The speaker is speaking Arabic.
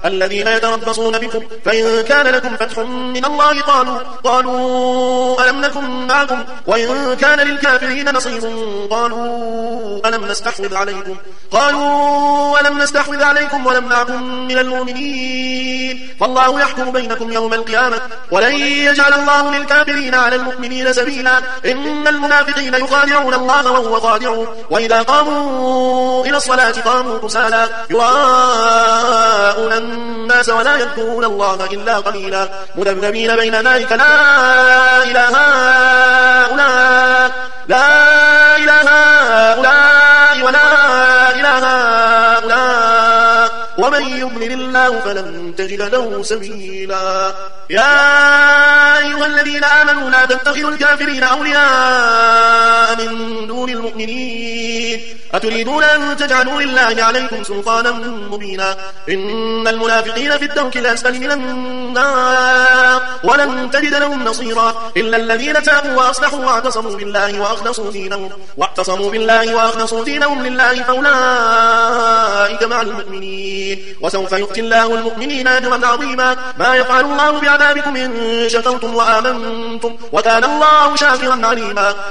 الذين يتربصون بكم فإن كان لكم فتح من الله قالوا ألم نكن معكم وإن كان للكافرين نصيب قالوا ألم نستحوذ عليكم ولمنعكم من المؤمنين فالله يحكم بينكم يوم القيامة ولن يجعل الله للكافرين على المؤمنين سبيلا إن المنافقين يخادعون الله وهو خادعهم وإذا قاموا إلى الصلاة قاموا كسالى يراءون الناس ولا يذكرون الله إلا قليلا مذبذبين بين ذلك لا إله هؤلاء ولا إله هؤلاء ومن يضلل الله فلن تجد له سبيلا يا أيها الذين آمنوا لا تتخذوا الكافرين أولياء من دون المؤمنين أتريدون أن تجعلوا لله عليكم سلطانا مبينا إن المنافقين في الدرك الأسفل من النار ولن تجد لهم نصيرا إلا الذين تابوا وأصلحوا واعتصموا بالله وأخلصوا دينهم لله فأولئك مع المؤمنين وسوف يؤتي الله المؤمنين أجرا عظيما ما يفعل الله بعذابكم إن شكرتم وآمنتم وكان الله شاكرا عليما